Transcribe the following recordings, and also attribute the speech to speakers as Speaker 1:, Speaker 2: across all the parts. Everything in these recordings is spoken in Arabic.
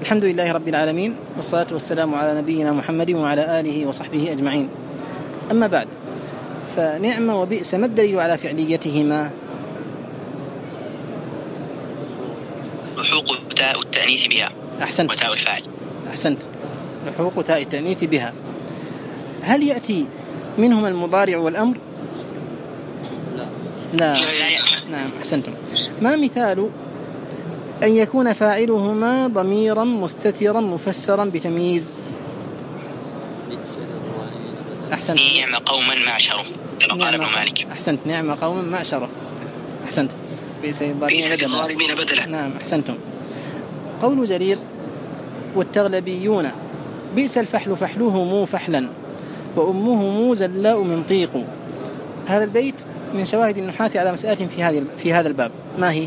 Speaker 1: الحمد لله رب العالمين، والصلاة والسلام على نبينا محمد وعلى آله وصحبه أجمعين. أما بعد، فنعم وبئس ما الدليل على فعليتهما؟
Speaker 2: لحوق تاء التأنيث بها.
Speaker 1: أحسنت.
Speaker 2: وتاء الفاعل.
Speaker 1: أحسنت، لحوق تاء التأنيث بها. هل يأتي منهما المضارع والأمر؟ لا. نعم، أحسنتم. ما مثال أن يكون فاعلهما ضميرا مستترا مفسرا بتمييز؟ أحسنت.
Speaker 2: نعم قوما معشره، كما قال ابن مالك.
Speaker 1: أحسنت، نعم قوما معشره. أحسنت. بئس للظالمين بدلا. نعم، أحسنتم. قول جرير: والتغلبيون بئس الفحل فحلهم فحلا وأمهم زلاء منطيق. هذا البيت من شواهد النحاة على مسألة في هذا الباب. ما هي؟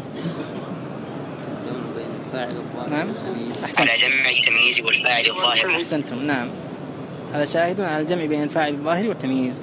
Speaker 1: نعم،
Speaker 2: على جمع التمييز والفاعل الظاهر.
Speaker 1: أحسنتم. نعم، هذا شاهد على الجمع بين الفاعل الظاهر والتمييز.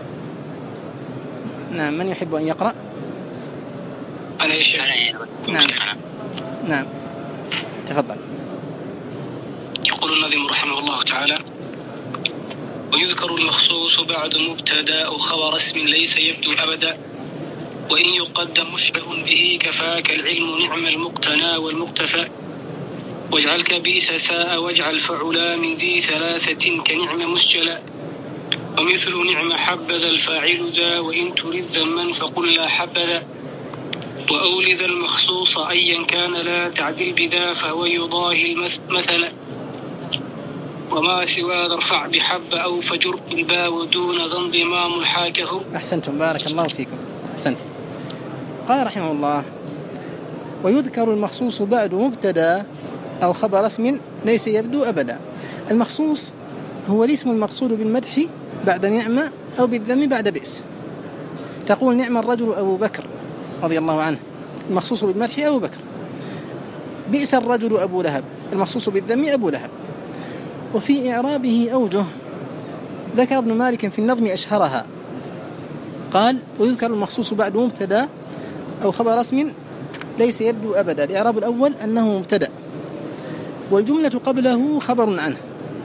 Speaker 1: نعم، من يحب أن يقرأ؟
Speaker 2: أنا يا شيخ.
Speaker 1: نعم، تفضل.
Speaker 3: يقول النظم رحمه الله تعالى: ويذكر المخصوص بعد مبتدا أو خبر اسم ليس يبدو أبدا، وإن يقدم مشبه به كفاك العلم نعم المقتنى والمقتفى، واجعلك بئس ساء واجعل فعلا من ذي ثلاثة كنعم مسجلا، ومثل نعم حبذا الفاعل ذا، وإن تريد ذما فقل لا حبذا، وأولذ المخصوص أيا كان لا تعدل بذا فهو يضاهي المثل، وما سوى ارفع بحب أو فجر بالباء ودون ذا انضمام الحاكه.
Speaker 1: أحسنتم، بارك الله فيكم. أحسنتم. قال رحمه الله: ويذكر المخصوص بعد مبتدا أو خبر اسم ليس يبدو أبدا. المخصوص هو الاسم المقصود بالمدح بعد نعمة أو بالذم بعد بئس. تقول: نعم الرجل أبو بكر رضي الله عنه، المخصوص بالمدح أبو بكر. بئس الرجل أبو لهب، المخصوص بالذم أبو لهب. وفي إعرابه أوجه ذكر ابن مالك في النظم أشهرها. قال: ويذكر المخصوص بعد مبتدا أو خبر اسم ليس يبدو أبدا. الإعراب الأول أنه مبتدا، والجملة قبله خبر عنه،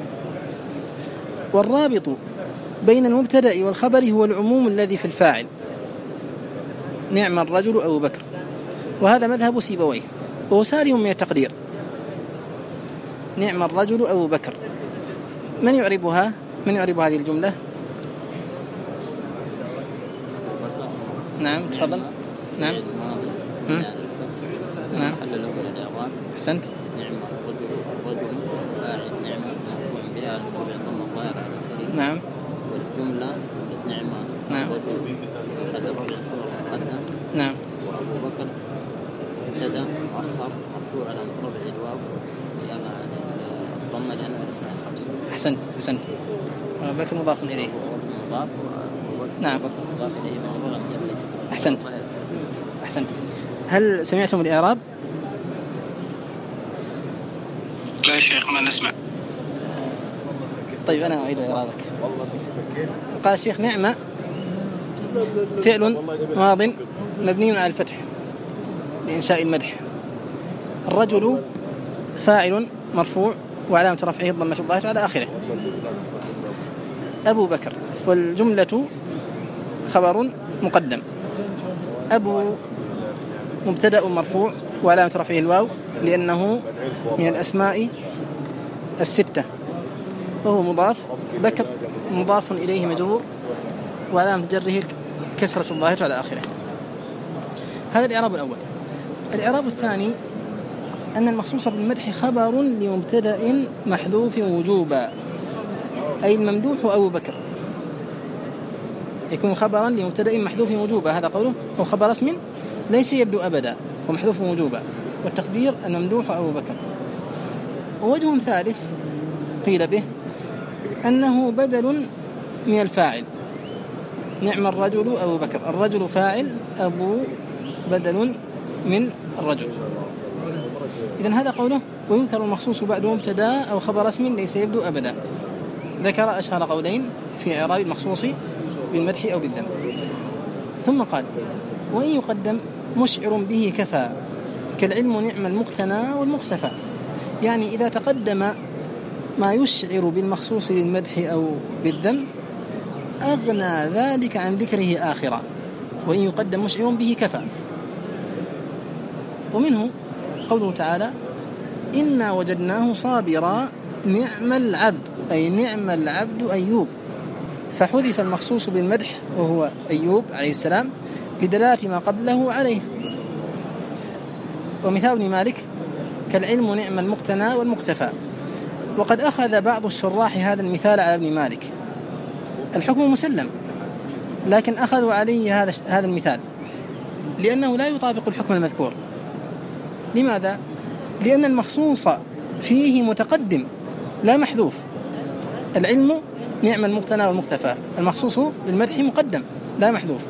Speaker 1: والرابط بين المبتدا والخبر هو العموم الذي في الفاعل. نعم الرجل أبو بكر، وهذا مذهب سيبويه وهو سالم من التقدير. نعم الرجل أبو بكر، من يعربها؟ من يعرب هذه الجملة؟ نعم، تفضل. نعم. نعم، أحسنت.
Speaker 4: نعم الرجل فاعل نعم مرفوع بها الرفع ضم الظاهر على آخره.
Speaker 1: نعم.
Speaker 4: والجملة نعم الرجل خلى الرفع مقدم.
Speaker 1: نعم.
Speaker 4: وأبو بكر ابتدأ مؤخر مرفوع على رفع الواو ضم لأنه الاسم الخمسة.
Speaker 1: أحسنت. أبو بكر مضاف إليه.
Speaker 4: مضاف.
Speaker 1: نعم.
Speaker 4: مضاف إليه مرفوع من جمله.
Speaker 1: أحسنت. هل سمعتم الإعراب؟
Speaker 3: لا يا شيخ، ما نسمع.
Speaker 1: طيب، أنا أعيد إعرابك. قال الشيخ: نعمة فعل ماض مبني على الفتح لإنشاء المدح. الرجل فاعل مرفوع وعلامة رفعه الضمة الظاهرة على آخره. أبو بكر، والجملة خبر مقدم. أبو مبتدأ مرفوع وعلامة رفعه الواو لأنه من الأسماء الستة، وهو مضاف. بكر مضاف إليه مجرور وعلامة جره كسرة الظاهرة على آخره. هذا الإعراب الأول. الإعراب الثاني أن المخصوص بالمدح خبر لمبتدأ محذوف وجوبا، أي الممدوح أبو بكر يكون خبرا لمبتدأ محذوف وجوبا. هذا قوله: هو خبر اسم ليس يبدو أبدا ومحذوف وجوبا، والتقدير الممدوح أبو بكر. ووجه ثالث قيل به أنه بدل من الفاعل. نعم الرجل أبو بكر، الرجل فاعل، أبو بدل من الرجل. إذن هذا قوله: ويذكر المخصوص بعد مبتدا أو خبر اسم ليس يبدو أبدا. ذكر أشهر قولين في إعراب المخصوص بالمدح أو بالذم. ثم قال: وإن يقدم مشعر به كفى كالعلم نعم المقتنى والمقتفى. يعني إذا تقدم ما يشعر بالمخصوص بالمدح أو بالذم أغنى ذلك عن ذكره آخرا، وإن يقدم مشعر به كفى. ومنه قوله تعالى إنا وجدناه صابرا نعم العبد، أي نعم العبد أيوب، فحذف المخصوص بالمدح وهو أيوب عليه السلام لدلالة ما قبله عليه. ومثال ابن مالك كالعلم نعم المقتنى والمقتفى. وقد أخذ بعض الشراح هذا المثال على ابن مالك، الحكم مسلم، لكن أخذوا عليه هذا المثال لأنه لا يطابق الحكم المذكور. لماذا؟ لأن المخصوص فيه متقدم لا محذوف. العلم نعم المقتنى والمقتفى، المخصوص بالمدح مقدم لا محذوف.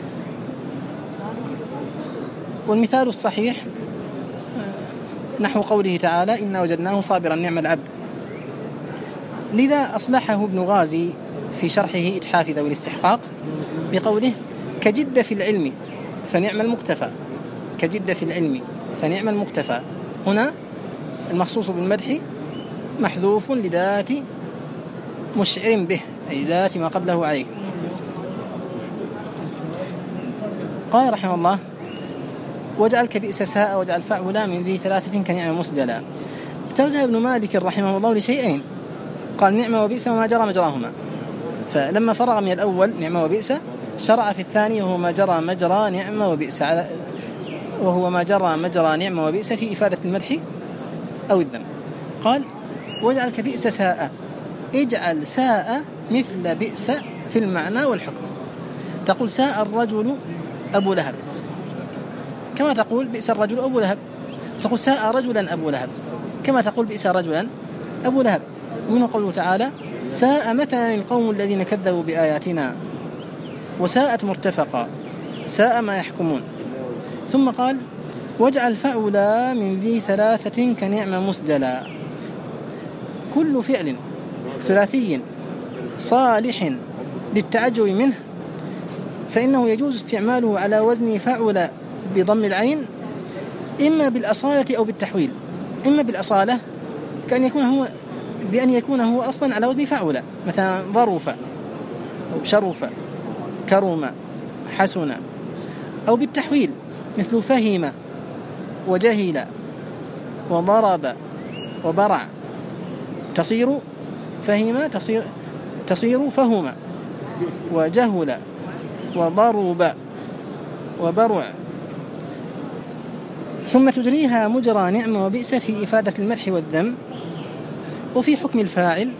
Speaker 1: والمثال الصحيح نحو قوله تعالى إنا وجدناه صابرا نعم العبد. لذا أصلحه ابن غازي في شرحه إتحاف ذوي الاستحقاق بقوله كجد في العلم فنعم المقتفى، كجد في العلم فنعم المقتفى. هنا المخصوص بالمدح محذوف لذات مشعر به، أي ذات ما قبله عليه. قال رحمه الله وجعل كبئس ساء وجعل فعلا من ذي ثلاثة كنعم مسجلا. ترجع ابن مالك رحمه الله لشيئين، قال نعمة وبئس وما جرى مجراهما، فلما فرغ من الأول نعمة وبئس شرع في الثاني وهو ما جرى مجرى نعمة وبئس، وهو ما جرى مجرى نعمة وبئس في إفادة المدح أو الذم. قال وجعل كبئس ساء، اجعل ساء مثل بئس في المعنى والحكم. تقول ساء الرجل أبو لهب كما تقول بئس الرجل أبو لهب، تقول ساء رجلا أبو لهب كما تقول بئس رجلا أبو لهب. ومنه قوله تعالى ساء مثلا القوم الذين كذبوا بآياتنا وساءت مرتفقا ساء ما يحكمون. ثم قال واجعل فعلا من ذي ثلاثة كنعم مسجلا. كل فعل ثلاثي صالح للتعجب منه فإنه يجوز استعماله على وزن فعل بضم العين إما بالأصالة أو بالتحويل. إما بالأصالة بأن يكون هو أصلا على وزن فعل، مثلا ظرف أو شرف كرم حسن، أو بالتحويل مثل فهم وجهل وضرب وبرع، تصير فهم تصير فهم، وجهل وضرب وبرع. ثم تجريها مجرى نعم وبئس في إفادة المدح والذم، وفي حكم الفاعل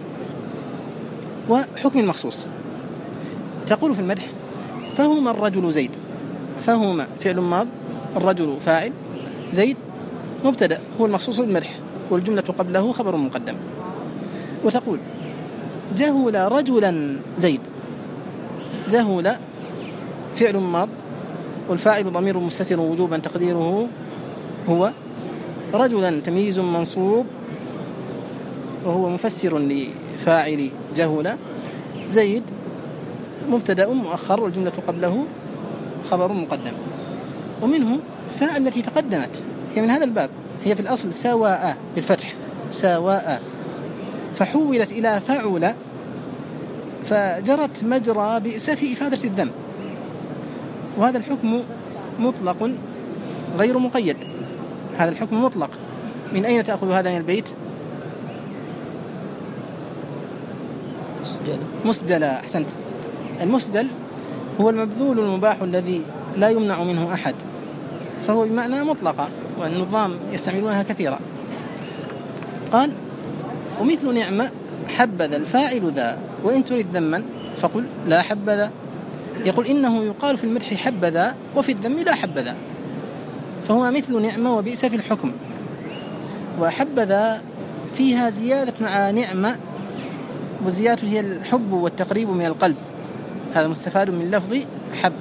Speaker 1: وحكم المخصوص. تقول في المدح فهم الرجل زيد، فهم فعل ماض، الرجل فاعل، زيد مبتدأ هو المخصوص بالمدح، والجملة قبله خبر مقدم. وتقول جهل رجلا زيد، جهل فعل ماض والفاعل ضمير مستتر وجوبا تقديره هو، رجلا تمييز منصوب وهو مفسر لفاعل جهل، زيد مبتدأ مؤخر والجملة قبله خبر مقدم. ومنه ساء التي تقدمت، هي من هذا الباب، هي في الأصل سواء بالفتح سواء، فحولت إلى فعل فجرت مجرى بئس في إفادة الذم. وهذا الحكم مطلق غير مقيد، هذا الحكم مطلق. من أين تأخذ هذا من البيت؟ مسجل. أحسنت. المسجل هو المبذول المباح الذي لا يمنع منه أحد، فهو بمعنى مطلقة، والنظام يستعملونها كثيرا. قال ومثل نعمة حبذا الفاعل ذا، وإن تريد ذما فقل لا حبذا. يقول إنه يقال في المدح حبذا وفي الذم لا حبذا، فهو مثل نعمة وبئس في الحكم. وحبذا فيها زيادة مع نعمة، والزيادة هي الحب والتقريب من القلب، هذا مستفاد من لفظ حب.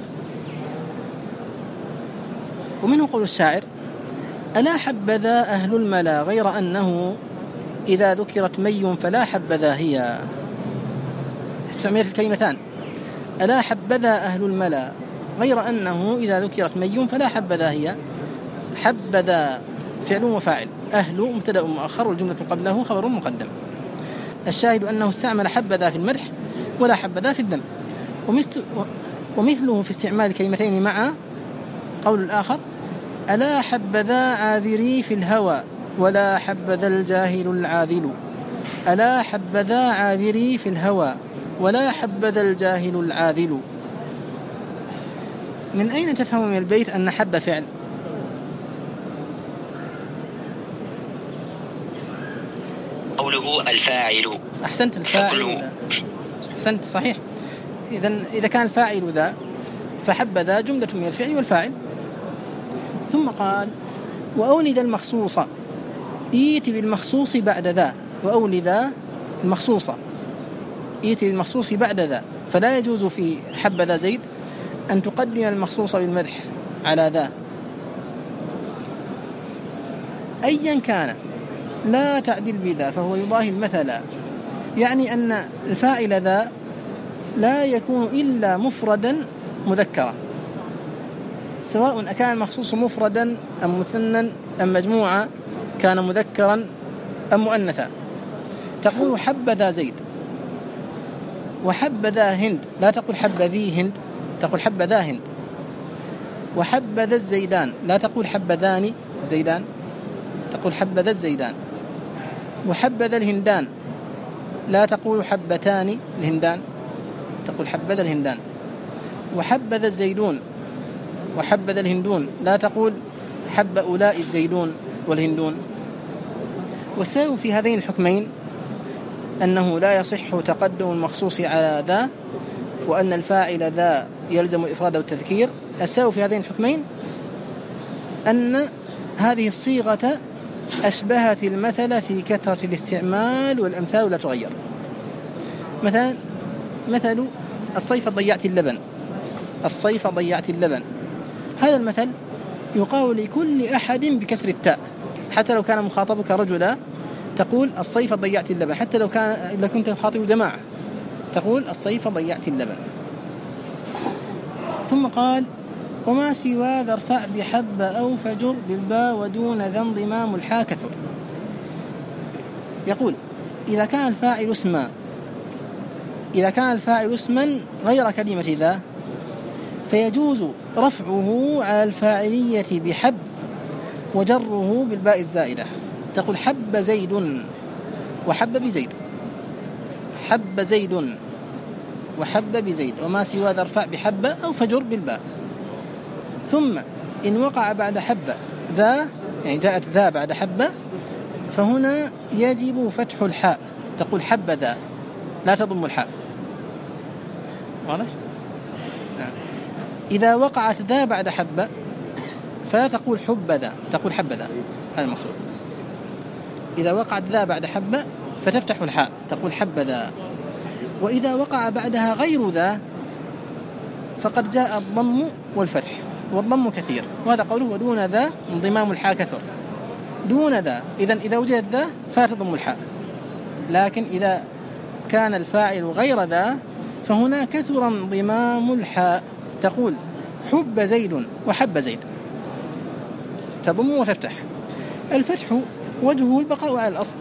Speaker 1: ومنه قول الشاعر ألا حبذا أهل الملا غير أنه إذا ذكرت مي فلا حبذا هي. استعملت الكلمتان ألا حبذا أهل الملا غير أنه إذا ذكرت مي فلا حبذا هي. حبذا فعل وفاعل، أهل مبتدأ مؤخر والجملة قبله خبر مقدم. الشاهد أنه استعمل حبذا في المدح ولا حبذا في الذم. ومثله في استعمال كلمتين مع قول الآخر: ألا حبذا عاذري في الهوى ولا حبذا الجاهل العاذل. ألا حبذا عاذري في الهوى ولا حبذا الجاهل العاذل. من أين تفهم من البيت أن حب فعل؟
Speaker 2: قوله الفاعل.
Speaker 1: أحسنت، الفاعل. أحسنت، صحيح. إذا كان الفاعل ذا فحبذا جملة من الفعل والفاعل. ثم قال: وأولد المخصوص، إيت بالمخصوص بعد ذا. وأولد ذا المخصوصة، إيت بالمخصوص بعد ذا. فلا يجوز في حبذا زيد أن تقدم المخصوص بالمدح على ذا أيا كان، لا تعدل بذا فهو يضاهي المثل. يعني أن الفاعل ذا لا يكون إلا مفردا مذكرا، سواء أكان المخصوص مفردا أم مثنى أم مجموعة، كان مذكرا أم مؤنثا. تقول حبذا زيد وحبذا هند، لا تقول حبذي هند، تقول حبذا هند. وحبذا الزيدان، لا تقول حبذان زيدان، تقول حبذا الزيدان. وحبذا الهندان، لا تقول حبتان الهندان، تقول حبذا الهندان. وحبذا الزيدون وحبذا الهندون، لا تقول حب أولاء الزيدون والهندون. والسبب في هذين الحكمين أنه لا يصح تقدم المخصوص على ذا، وأن الفاعل ذا يلزم الإفراد والتذكير. السبب في هذين الحكمين أن هذه الصيغة أشبهت المثل في كثرة الاستعمال، والأمثال لا تغير. مثل الصيف ضيعت اللبن، الصيف ضيعت اللبن. هذا المثل يقال لكل أحد بكسر التاء، حتى لو كان مخاطبك رجلا تقول الصيف ضيعت اللبن، حتى لو كنت مخاطب جماعة تقول الصيف ضيعت اللبن. ثم قال: وما سوى ذا ارفع بحب أو فجر بالباء ودون ذا انضمام الحاء كثر. يقول: إذا كان الفاعل اسما غير كلمة ذا فيجوز رفعه على الفاعلية بحب وجره بالباء الزائدة. تقول حب زيد وحب بزيد، حب زيد وحب بزيد. وما سوى ذا ارفع بحب أو فجر بالباء. ثم إن وقع بعد حب ذا، يعني جاءت ذا بعد حب، فهنا يجب فتح الحاء، تقول حب ذا، لا تضم الحاء. واضح؟ نعم. إذا وقعت ذا بعد حب فلا تقول حب ذا، تقول حب ذا، هذا المقصود. إذا وقعت ذا بعد حب فتفتح الحاء، تقول حب ذا. وإذا وقع بعدها غير ذا فقد جاء الضم والفتح، والضم كثير، وهذا قوله ودون ذا انضمام الحاء كثر. دون ذا، إذا وجدت ذا فتضم الحاء. لكن إذا كان الفاعل غير ذا فهنا كثر انضمام الحاء، تقول حب زيد وحب زيد، تضم وتفتح. الفتح وجهه البقاء على الأصل،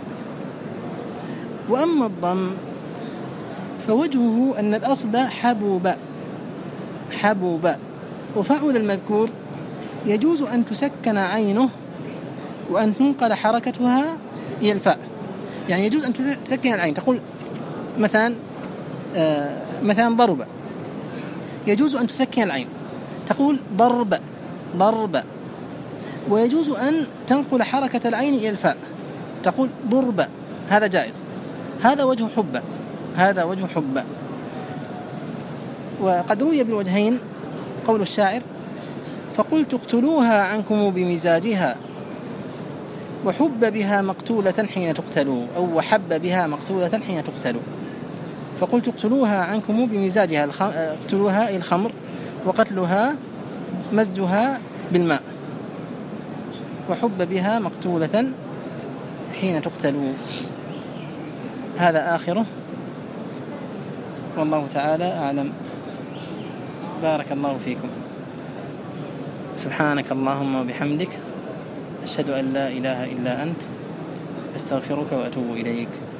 Speaker 1: وأما الضم فوجهه أن الأصل حبوب، حبوب. وفعل المذكور يجوز أن تسكن عينه وأن تنقل حركتها إلى الفاء. يعني يجوز أن تسكن العين، تقول مثلا ضرب، يجوز أن تسكن العين تقول ضرب ضرب. ويجوز أن تنقل حركة العين إلى الفاء تقول ضرب، هذا جائز. هذا وجه حب، هذا وجه حب. وقد روي بالوجهين قول الشاعر: فقلت اقتلوها عنكم بمزاجها وحب بها مقتولة حين تقتلوا، أو وحب بها مقتولة حين تقتلوا. فقلت اقتلوها عنكم بمزاجها، اقتلوها الخمر، وقتلها مزجها بالماء، وحب بها مقتولة حين تقتلوا. هذا آخره، والله تعالى أعلم. بارك الله فيكم. سبحانك اللهم وبحمدك، أشهد أن لا إله إلا أنت، أستغفرك وأتوب إليك.